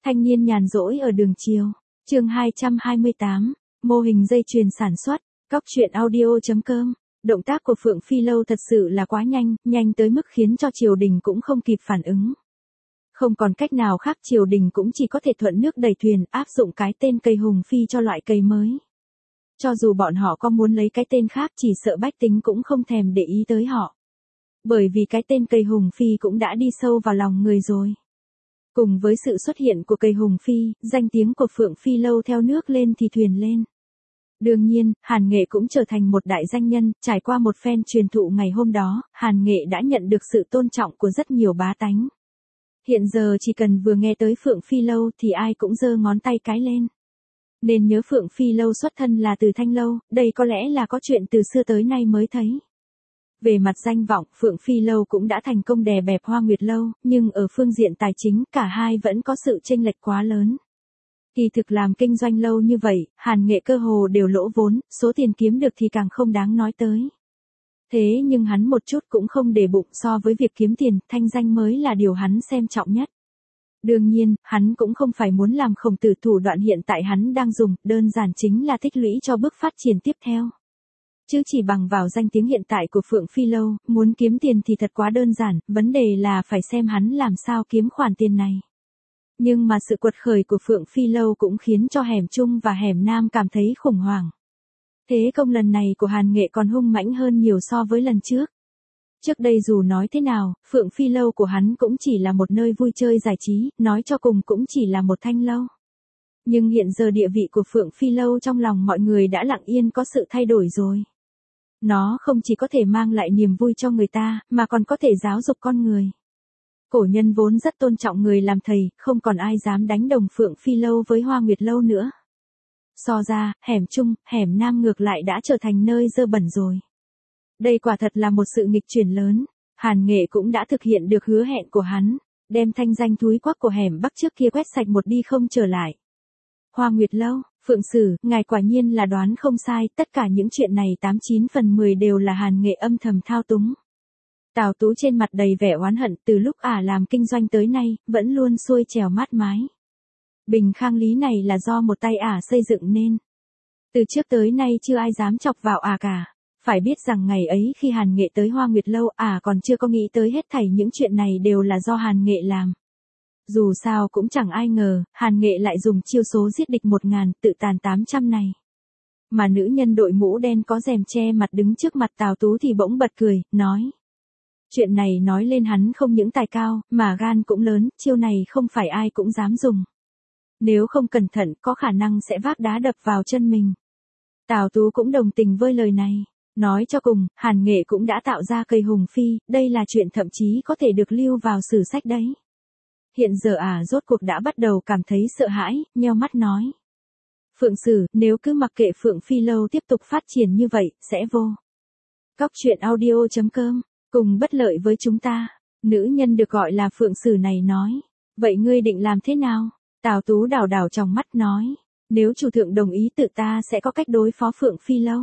Thanh niên nhàn rỗi ở đường chiều. Chương 228, mô hình dây chuyền sản xuất. Cóc truyện audio.com. Động tác của Phượng Phi Lâu thật sự là quá nhanh, nhanh tới mức khiến cho triều đình cũng không kịp phản ứng. Không còn cách nào khác, triều đình cũng chỉ có thể thuận nước đẩy thuyền, áp dụng cái tên cây hùng phi cho loại cây mới. Cho dù bọn họ có muốn lấy cái tên khác, chỉ sợ bách tính cũng không thèm để ý tới họ. Bởi vì cái tên cây hùng phi cũng đã đi sâu vào lòng người rồi. Cùng với sự xuất hiện của cây hùng phi, danh tiếng của Phượng Phi Lâu theo nước lên thì thuyền lên. Đương nhiên, Hàn Nghệ cũng trở thành một đại danh nhân. Trải qua một phen truyền thụ ngày hôm đó, Hàn Nghệ đã nhận được sự tôn trọng của rất nhiều bá tánh. Hiện giờ chỉ cần vừa nghe tới Phượng Phi Lâu thì ai cũng giơ ngón tay cái lên. Nên nhớ Phượng Phi Lâu xuất thân là từ Thanh Lâu, đây có lẽ là có chuyện từ xưa tới nay mới thấy. Về mặt danh vọng, Phượng Phi Lâu cũng đã thành công đè bẹp Hoa Nguyệt Lâu, nhưng ở phương diện tài chính cả hai vẫn có sự chênh lệch quá lớn. Kỳ thực làm kinh doanh lâu như vậy, Hàn Nghệ cơ hồ đều lỗ vốn, số tiền kiếm được thì càng không đáng nói tới. Thế nhưng hắn một chút cũng không để bụng, so với việc kiếm tiền, thanh danh mới là điều hắn xem trọng nhất. Đương nhiên, hắn cũng không phải muốn làm Khổng Tử thủ đoạn hiện tại hắn đang dùng, đơn giản chính là tích lũy cho bước phát triển tiếp theo. Chứ chỉ bằng vào danh tiếng hiện tại của Phượng Phi Lâu, muốn kiếm tiền thì thật quá đơn giản, vấn đề là phải xem hắn làm sao kiếm khoản tiền này. Nhưng mà sự quật khởi của Phượng Phi Lâu cũng khiến cho hẻm Trung và hẻm Nam cảm thấy khủng hoảng. Thế công lần này của Hàn Nghệ còn hung mãnh hơn nhiều so với lần trước. Trước đây dù nói thế nào, Phượng Phi Lâu của hắn cũng chỉ là một nơi vui chơi giải trí, nói cho cùng cũng chỉ là một thanh lâu. Nhưng hiện giờ địa vị của Phượng Phi Lâu trong lòng mọi người đã lặng yên có sự thay đổi rồi. Nó không chỉ có thể mang lại niềm vui cho người ta, mà còn có thể giáo dục con người. Cổ nhân vốn rất tôn trọng người làm thầy, không còn ai dám đánh đồng Phượng Phi Lâu với Hoa Nguyệt Lâu nữa. So ra, hẻm Trung, hẻm Nam ngược lại đã trở thành nơi dơ bẩn rồi. Đây quả thật là một sự nghịch chuyển lớn. Hàn Nghệ cũng đã thực hiện được hứa hẹn của hắn, đem thanh danh thúi quắc của hẻm Bắc trước kia quét sạch một đi không trở lại. Hoa Nguyệt Lâu, Phượng Sử, ngài quả nhiên là đoán không sai, tất cả những chuyện này 89 phần 10 đều là Hàn Nghệ âm thầm thao túng. Tào Tú trên mặt đầy vẻ oán hận, từ lúc làm kinh doanh tới nay, vẫn luôn xuôi trèo mát mái. Bình Khang Lý này là do một tay xây dựng nên. Từ trước tới nay chưa ai dám chọc vào cả. Phải biết rằng ngày ấy khi Hàn Nghệ tới Hoa Nguyệt Lâu còn chưa có nghĩ tới hết thảy những chuyện này đều là do Hàn Nghệ làm. Dù sao cũng chẳng ai ngờ, Hàn Nghệ lại dùng chiêu số giết địch 1000, tự tàn 800 này. Mà nữ nhân đội mũ đen có rèm che mặt đứng trước mặt Tào Tú thì bỗng bật cười, nói. Chuyện này nói lên hắn không những tài cao, mà gan cũng lớn, chiêu này không phải ai cũng dám dùng. Nếu không cẩn thận có khả năng sẽ vác đá đập vào chân mình. Tào Tú cũng đồng tình với lời này. Nói cho cùng, Hàn Nghệ cũng đã tạo ra cây hùng phi, đây là chuyện thậm chí có thể được lưu vào sử sách đấy. Hiện giờ rốt cuộc đã bắt đầu cảm thấy sợ hãi, nheo mắt nói. Phượng Sử, nếu cứ mặc kệ Phượng Phi Lâu tiếp tục phát triển như vậy, sẽ vô. Cóc truyện audio.com, cùng bất lợi với chúng ta. Nữ nhân được gọi là Phượng Sử này nói. Vậy ngươi định làm thế nào? Tào Tú đảo đảo trong mắt nói. Nếu chủ thượng đồng ý tự ta sẽ có cách đối phó Phượng Phi Lâu.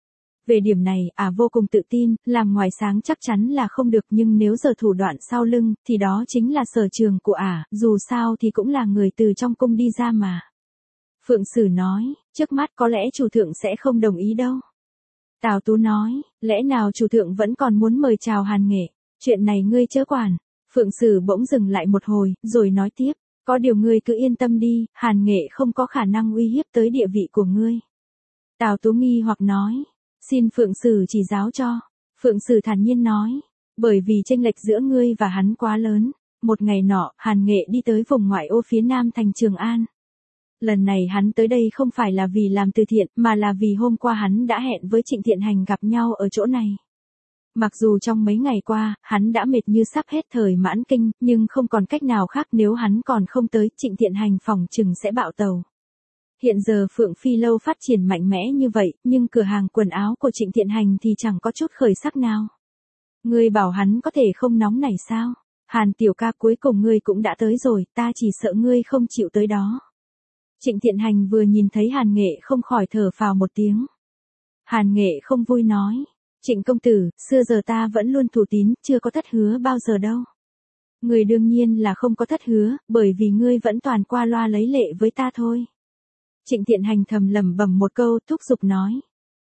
Về điểm này, vô cùng tự tin, làm ngoài sáng chắc chắn là không được, nhưng nếu giờ thủ đoạn sau lưng, thì đó chính là sở trường của dù sao thì cũng là người từ trong cung đi ra mà. Phượng Sử nói, trước mắt có lẽ chủ thượng sẽ không đồng ý đâu. Tào Tú nói, lẽ nào chủ thượng vẫn còn muốn mời chào Hàn Nghệ, chuyện này ngươi chớ quản. Phượng Sử bỗng dừng lại một hồi, rồi nói tiếp, có điều ngươi cứ yên tâm đi, Hàn Nghệ không có khả năng uy hiếp tới địa vị của ngươi. Tào Tú nghi hoặc nói. Xin Phượng Sử chỉ giáo cho. Phượng Sử thản nhiên nói. Bởi vì chênh lệch giữa ngươi và hắn quá lớn. Một ngày nọ, Hàn Nghệ đi tới vùng ngoại ô phía nam thành Trường An. Lần này hắn tới đây không phải là vì làm từ thiện, mà là vì hôm qua hắn đã hẹn với Trịnh Thiện Hành gặp nhau ở chỗ này. Mặc dù trong mấy ngày qua, hắn đã mệt như sắp hết thời mãn kinh, nhưng không còn cách nào khác, nếu hắn còn không tới, Trịnh Thiện Hành phỏng chừng sẽ bạo tàu. Hiện giờ Phượng Phi Lâu phát triển mạnh mẽ như vậy, nhưng cửa hàng quần áo của Trịnh Thiện Hành thì chẳng có chút khởi sắc nào. Ngươi bảo hắn có thể không nóng nảy sao? Hàn tiểu ca, cuối cùng ngươi cũng đã tới rồi, ta chỉ sợ ngươi không chịu tới đó. Trịnh Thiện Hành vừa nhìn thấy Hàn Nghệ không khỏi thở phào một tiếng. Hàn Nghệ không vui nói. Trịnh công tử, xưa giờ ta vẫn luôn thủ tín, chưa có thất hứa bao giờ đâu. Ngươi đương nhiên là không có thất hứa, bởi vì ngươi vẫn toàn qua loa lấy lệ với ta thôi. Trịnh Thiện Hành thầm lẩm bẩm một câu, thúc giục nói.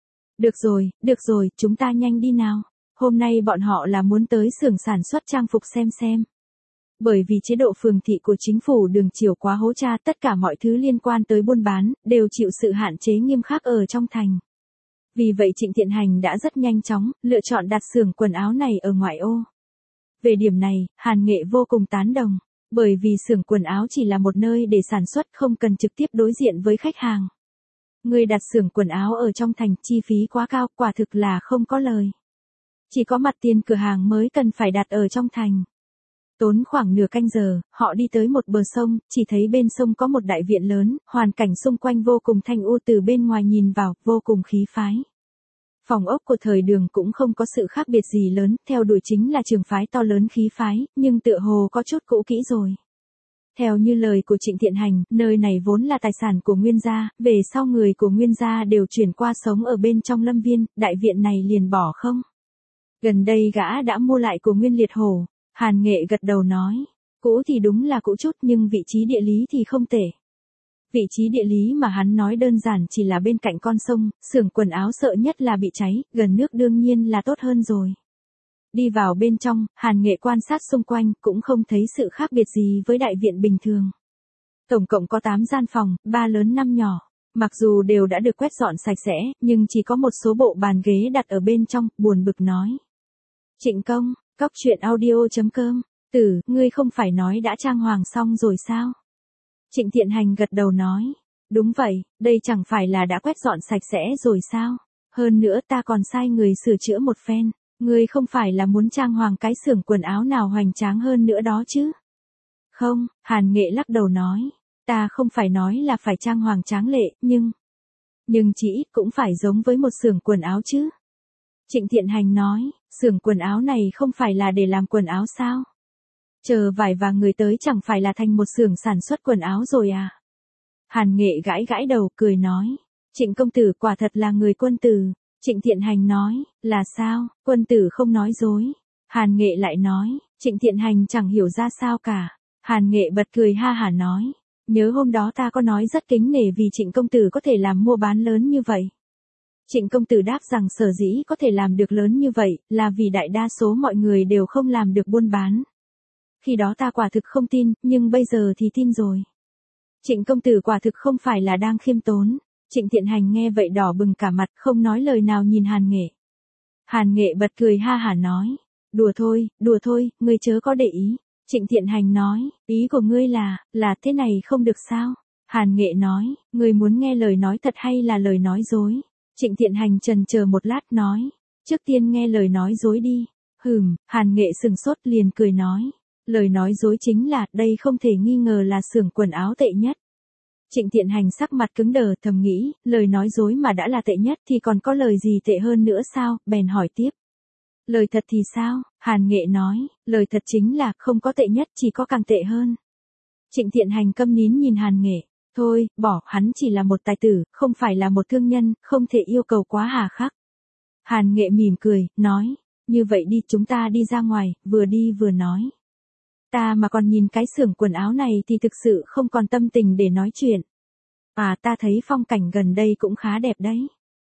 Được rồi, chúng ta nhanh đi nào. Hôm nay bọn họ là muốn tới xưởng sản xuất trang phục xem. Bởi vì chế độ phường thị của chính phủ Đường Chiều quá hố cha, tất cả mọi thứ liên quan tới buôn bán, đều chịu sự hạn chế nghiêm khắc ở trong thành. Vì vậy Trịnh Thiện Hành đã rất nhanh chóng, lựa chọn đặt xưởng quần áo này ở ngoại ô. Về điểm này, Hàn Nghệ vô cùng tán đồng, bởi vì xưởng quần áo chỉ là một nơi để sản xuất, không cần trực tiếp đối diện với khách hàng. Người đặt xưởng quần áo ở trong thành, chi phí quá cao, quả thực là không có lời. Chỉ có mặt tiền cửa hàng mới cần phải đặt ở trong thành. Tốn khoảng nửa canh giờ, họ đi tới một bờ sông, chỉ thấy bên sông có một đại viện lớn, hoàn cảnh xung quanh vô cùng thanh u, từ bên ngoài nhìn vào, vô cùng khí phái. Phòng ốc của thời Đường cũng không có sự khác biệt gì lớn, theo đuổi chính là trường phái to lớn khí phái, nhưng tựa hồ có chút cũ kỹ rồi. Theo như lời của Trịnh Thiện Hành, nơi này vốn là tài sản của Nguyên gia, về sau người của Nguyên gia đều chuyển qua sống ở bên trong lâm viên, đại viện này liền bỏ không. Gần đây gã đã mua lại của Nguyên Liệt Hổ. Hàn Nghệ gật đầu nói, cũ thì đúng là cũ chút nhưng vị trí địa lý thì không tệ. Vị trí địa lý mà hắn nói đơn giản chỉ là bên cạnh con sông, xưởng quần áo sợ nhất là bị cháy, gần nước đương nhiên là tốt hơn rồi. Đi vào bên trong, Hàn Nghệ quan sát xung quanh, cũng không thấy sự khác biệt gì với đại viện bình thường. Tổng cộng có 8 gian phòng, 3 lớn 5 nhỏ. Mặc dù đều đã được quét dọn sạch sẽ, nhưng chỉ có một số bộ bàn ghế đặt ở bên trong, buồn bực nói. Trịnh công, Cóc Truyện Audio.com, ngươi không phải nói đã trang hoàng xong rồi sao? Trịnh Thiện Hành gật đầu nói, đúng vậy, đây chẳng phải là đã quét dọn sạch sẽ rồi sao? Hơn nữa ta còn sai người sửa chữa một phen, ngươi không phải là muốn trang hoàng cái xưởng quần áo nào hoành tráng hơn nữa đó chứ? Không, Hàn Nghệ lắc đầu nói, ta không phải nói là phải trang hoàng tráng lệ, nhưng chỉ ít cũng phải giống với một xưởng quần áo chứ. Trịnh Thiện Hành nói, xưởng quần áo này không phải là để làm quần áo sao? Chờ vải và người tới chẳng phải là thành một xưởng sản xuất quần áo rồi à? Hàn Nghệ gãi đầu, cười nói, Trịnh công tử quả thật là người quân tử. Trịnh Thiện Hành nói, là sao, quân tử không nói dối. Hàn Nghệ lại nói, Trịnh Thiện Hành chẳng hiểu ra sao cả. Hàn Nghệ bật cười ha hả nói, nhớ hôm đó ta có nói rất kính nể vì Trịnh công tử có thể làm mua bán lớn như vậy. Trịnh công tử đáp rằng sở dĩ có thể làm được lớn như vậy, là vì đại đa số mọi người đều không làm được buôn bán. Khi đó ta quả thực không tin, nhưng bây giờ thì tin rồi. Trịnh công tử quả thực không phải là đang khiêm tốn. Trịnh Thiện Hành nghe vậy đỏ bừng cả mặt, không nói lời nào nhìn Hàn Nghệ. Hàn Nghệ bật cười ha hả nói, đùa thôi, ngươi chớ có để ý. Trịnh Thiện Hành nói, ý của ngươi là thế này không được sao? Hàn Nghệ nói, ngươi muốn nghe lời nói thật hay là lời nói dối? Trịnh Thiện Hành chần chờ một lát nói, trước tiên nghe lời nói dối đi. Hàn Nghệ sừng sốt liền cười nói, lời nói dối chính là, đây không thể nghi ngờ là xưởng quần áo tệ nhất. Trịnh Thiện Hành sắc mặt cứng đờ, thầm nghĩ, lời nói dối mà đã là tệ nhất thì còn có lời gì tệ hơn nữa sao, bèn hỏi tiếp. Lời thật thì sao? Hàn Nghệ nói, lời thật chính là không có tệ nhất, chỉ có càng tệ hơn. Trịnh Thiện Hành câm nín nhìn Hàn Nghệ, thôi, bỏ, hắn chỉ là một tài tử, không phải là một thương nhân, không thể yêu cầu quá hà khắc. Hàn Nghệ mỉm cười, nói, như vậy đi, chúng ta đi ra ngoài, vừa đi vừa nói. Ta mà còn nhìn cái xưởng quần áo này thì thực sự không còn tâm tình để nói chuyện. Ta thấy phong cảnh gần đây cũng khá đẹp đấy.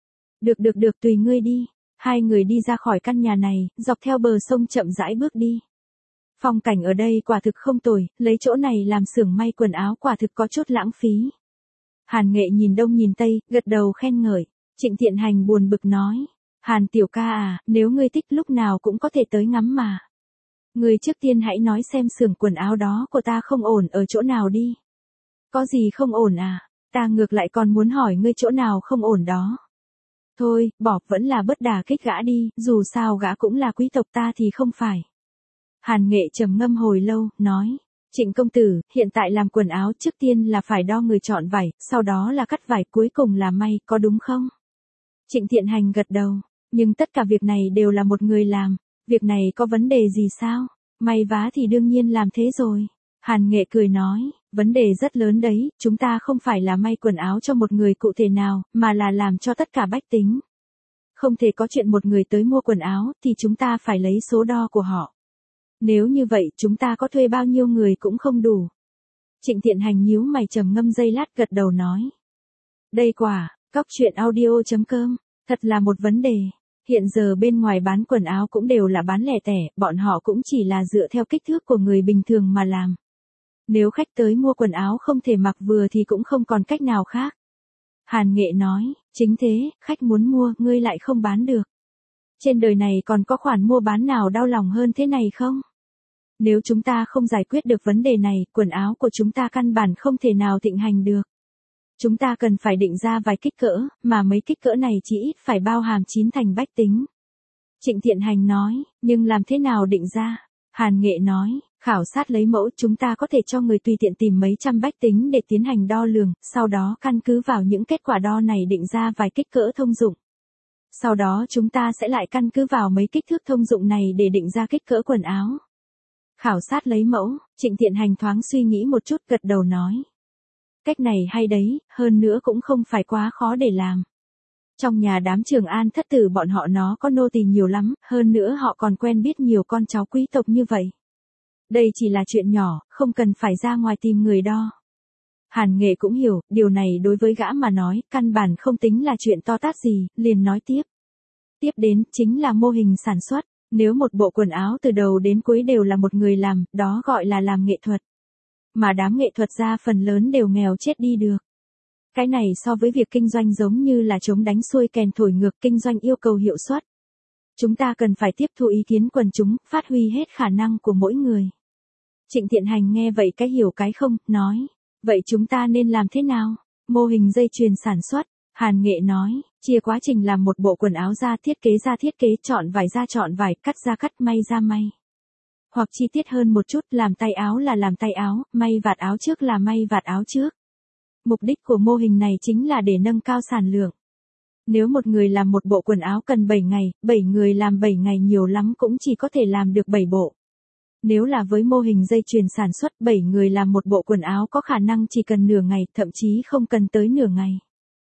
Được, tùy ngươi đi. Hai người đi ra khỏi căn nhà này, dọc theo bờ sông chậm rãi bước đi. Phong cảnh ở đây quả thực không tồi, lấy chỗ này làm xưởng may quần áo quả thực có chút lãng phí. Hàn Nghệ nhìn đông nhìn tây, gật đầu khen ngợi. Trịnh Thiện Hành buồn bực nói, Hàn tiểu ca à, nếu ngươi thích lúc nào cũng có thể tới ngắm mà. Ngươi trước tiên hãy nói xem xưởng quần áo đó của ta không ổn ở chỗ nào đi. Có gì không ổn à? Ta ngược lại còn muốn hỏi ngươi chỗ nào không ổn đó. Thôi, bỏ, vẫn là bớt đả kích gã đi, dù sao gã cũng là quý tộc ta thì không phải. Hàn Nghệ trầm ngâm hồi lâu, nói, Trịnh công tử, hiện tại làm quần áo trước tiên là phải đo người chọn vải, sau đó là cắt vải, cuối cùng là may, có đúng không? Trịnh Thiện Hành gật đầu, nhưng tất cả việc này đều là một người làm, việc này có vấn đề gì sao? May vá thì đương nhiên làm thế rồi. Hàn Nghệ cười nói, vấn đề rất lớn đấy, chúng ta không phải là may quần áo cho một người cụ thể nào, mà là làm cho tất cả bách tính. Không thể có chuyện một người tới mua quần áo, thì chúng ta phải lấy số đo của họ. Nếu như vậy chúng ta có thuê bao nhiêu người cũng không đủ. Trịnh Thiện Hành nhíu mày trầm ngâm giây lát gật đầu nói. Đây quả, cóc truyện audio.com, thật là một vấn đề. Hiện giờ bên ngoài bán quần áo cũng đều là bán lẻ tẻ, bọn họ cũng chỉ là dựa theo kích thước của người bình thường mà làm. Nếu khách tới mua quần áo không thể mặc vừa thì cũng không còn cách nào khác. Hàn Nghệ nói, chính thế, khách muốn mua, ngươi lại không bán được. Trên đời này còn có khoản mua bán nào đau lòng hơn thế này không? Nếu chúng ta không giải quyết được vấn đề này, quần áo của chúng ta căn bản không thể nào thịnh hành được. Chúng ta cần phải định ra vài kích cỡ, mà mấy kích cỡ này chỉ ít phải bao hàm 9 thành bách tính. Trịnh Thiện Hành nói, nhưng làm thế nào định ra? Hàn Nghệ nói, khảo sát lấy mẫu chúng ta có thể cho người tùy tiện tìm mấy trăm bách tính để tiến hành đo lường, sau đó căn cứ vào những kết quả đo này định ra vài kích cỡ thông dụng. Sau đó chúng ta sẽ lại căn cứ vào mấy kích thước thông dụng này để định ra kích cỡ quần áo. Khảo sát lấy mẫu, Trịnh Thiện Hành thoáng suy nghĩ một chút gật đầu nói. Cách này hay đấy, hơn nữa cũng không phải quá khó để làm. Trong nhà đám Trường An thất tử bọn họ nó có nô tỳ nhiều lắm, hơn nữa họ còn quen biết nhiều con cháu quý tộc như vậy. Đây chỉ là chuyện nhỏ, không cần phải ra ngoài tìm người đo. Hàn Nghệ cũng hiểu, điều này đối với gã mà nói, căn bản không tính là chuyện to tát gì, liền nói tiếp. Tiếp đến, chính là mô hình sản xuất. Nếu một bộ quần áo từ đầu đến cuối đều là một người làm, đó gọi là làm nghệ thuật. Mà đám nghệ thuật gia phần lớn đều nghèo chết đi được. Cái này so với việc kinh doanh giống như là chống đánh xuôi kèn thổi ngược, kinh doanh yêu cầu hiệu suất. Chúng ta cần phải tiếp thu ý kiến quần chúng, phát huy hết khả năng của mỗi người. Trịnh Thiện Hành nghe vậy cái hiểu cái không, nói. Vậy chúng ta nên làm thế nào? Mô hình dây chuyền sản xuất. Hàn Nghệ nói, chia quá trình làm một bộ quần áo ra thiết kế, chọn vải ra chọn vải, cắt ra cắt, may ra may. Hoặc chi tiết hơn một chút, làm tay áo là làm tay áo, may vạt áo trước là may vạt áo trước. Mục đích của mô hình này chính là để nâng cao sản lượng. Nếu một người làm một bộ quần áo cần 7 ngày, 7 người làm 7 ngày nhiều lắm cũng chỉ có thể làm được 7 bộ. Nếu là với mô hình dây chuyền sản xuất 7 người làm một bộ quần áo có khả năng chỉ cần nửa ngày, thậm chí không cần tới nửa ngày.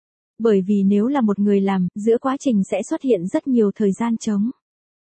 Bởi vì nếu là một người làm, giữa quá trình sẽ xuất hiện rất nhiều thời gian trống.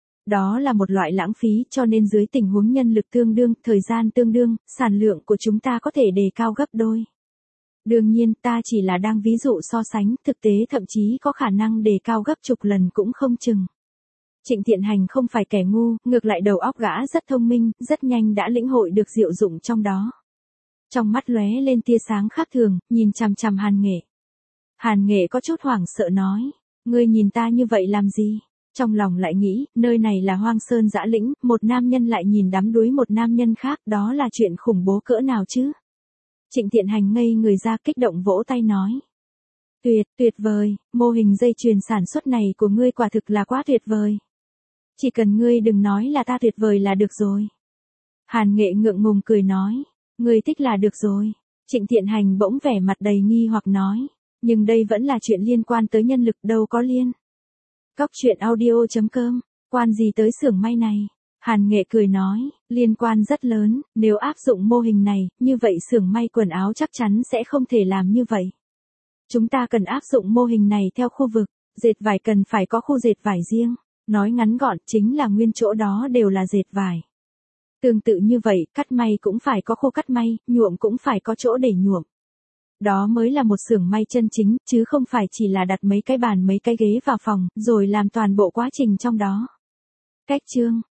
Đó là một loại lãng phí, cho nên dưới tình huống nhân lực tương đương, thời gian tương đương, sản lượng của chúng ta có thể đề cao gấp đôi. Đương nhiên ta chỉ là đang ví dụ so sánh, thực tế thậm chí có khả năng đề cao gấp chục lần cũng không chừng. Trịnh Thiện Hành không phải kẻ ngu, ngược lại đầu óc gã rất thông minh, rất nhanh đã lĩnh hội được diệu dụng trong đó. Trong mắt lóe lên tia sáng khác thường, nhìn chằm chằm Hàn Nghệ. Hàn Nghệ có chút hoảng sợ nói, ngươi nhìn ta như vậy làm gì? Trong lòng lại nghĩ, nơi này là hoang sơn dã lĩnh, một nam nhân lại nhìn đắm đuối một nam nhân khác, đó là chuyện khủng bố cỡ nào chứ? Trịnh Thiện Hành ngây người ra kích động vỗ tay nói. Tuyệt vời, mô hình dây chuyền sản xuất này của ngươi quả thực là quá tuyệt vời. Chỉ cần ngươi đừng nói là ta tuyệt vời là được rồi. Hàn Nghệ ngượng ngùng cười nói, ngươi thích là được rồi. Trịnh Thiện Hành bỗng vẻ mặt đầy nghi hoặc nói, nhưng đây vẫn là chuyện liên quan tới nhân lực đâu có liên. Cóc truyện audio.com, quan gì tới xưởng may này? Hàn Nghệ cười nói, liên quan rất lớn, nếu áp dụng mô hình này, như vậy xưởng may quần áo chắc chắn sẽ không thể làm như vậy. Chúng ta cần áp dụng mô hình này theo khu vực, dệt vải cần phải có khu dệt vải riêng, nói ngắn gọn chính là nguyên chỗ đó đều là dệt vải. Tương tự như vậy, cắt may cũng phải có khu cắt may, nhuộm cũng phải có chỗ để nhuộm. Đó mới là một xưởng may chân chính, chứ không phải chỉ là đặt mấy cái bàn mấy cái ghế vào phòng, rồi làm toàn bộ quá trình trong đó. Cách chương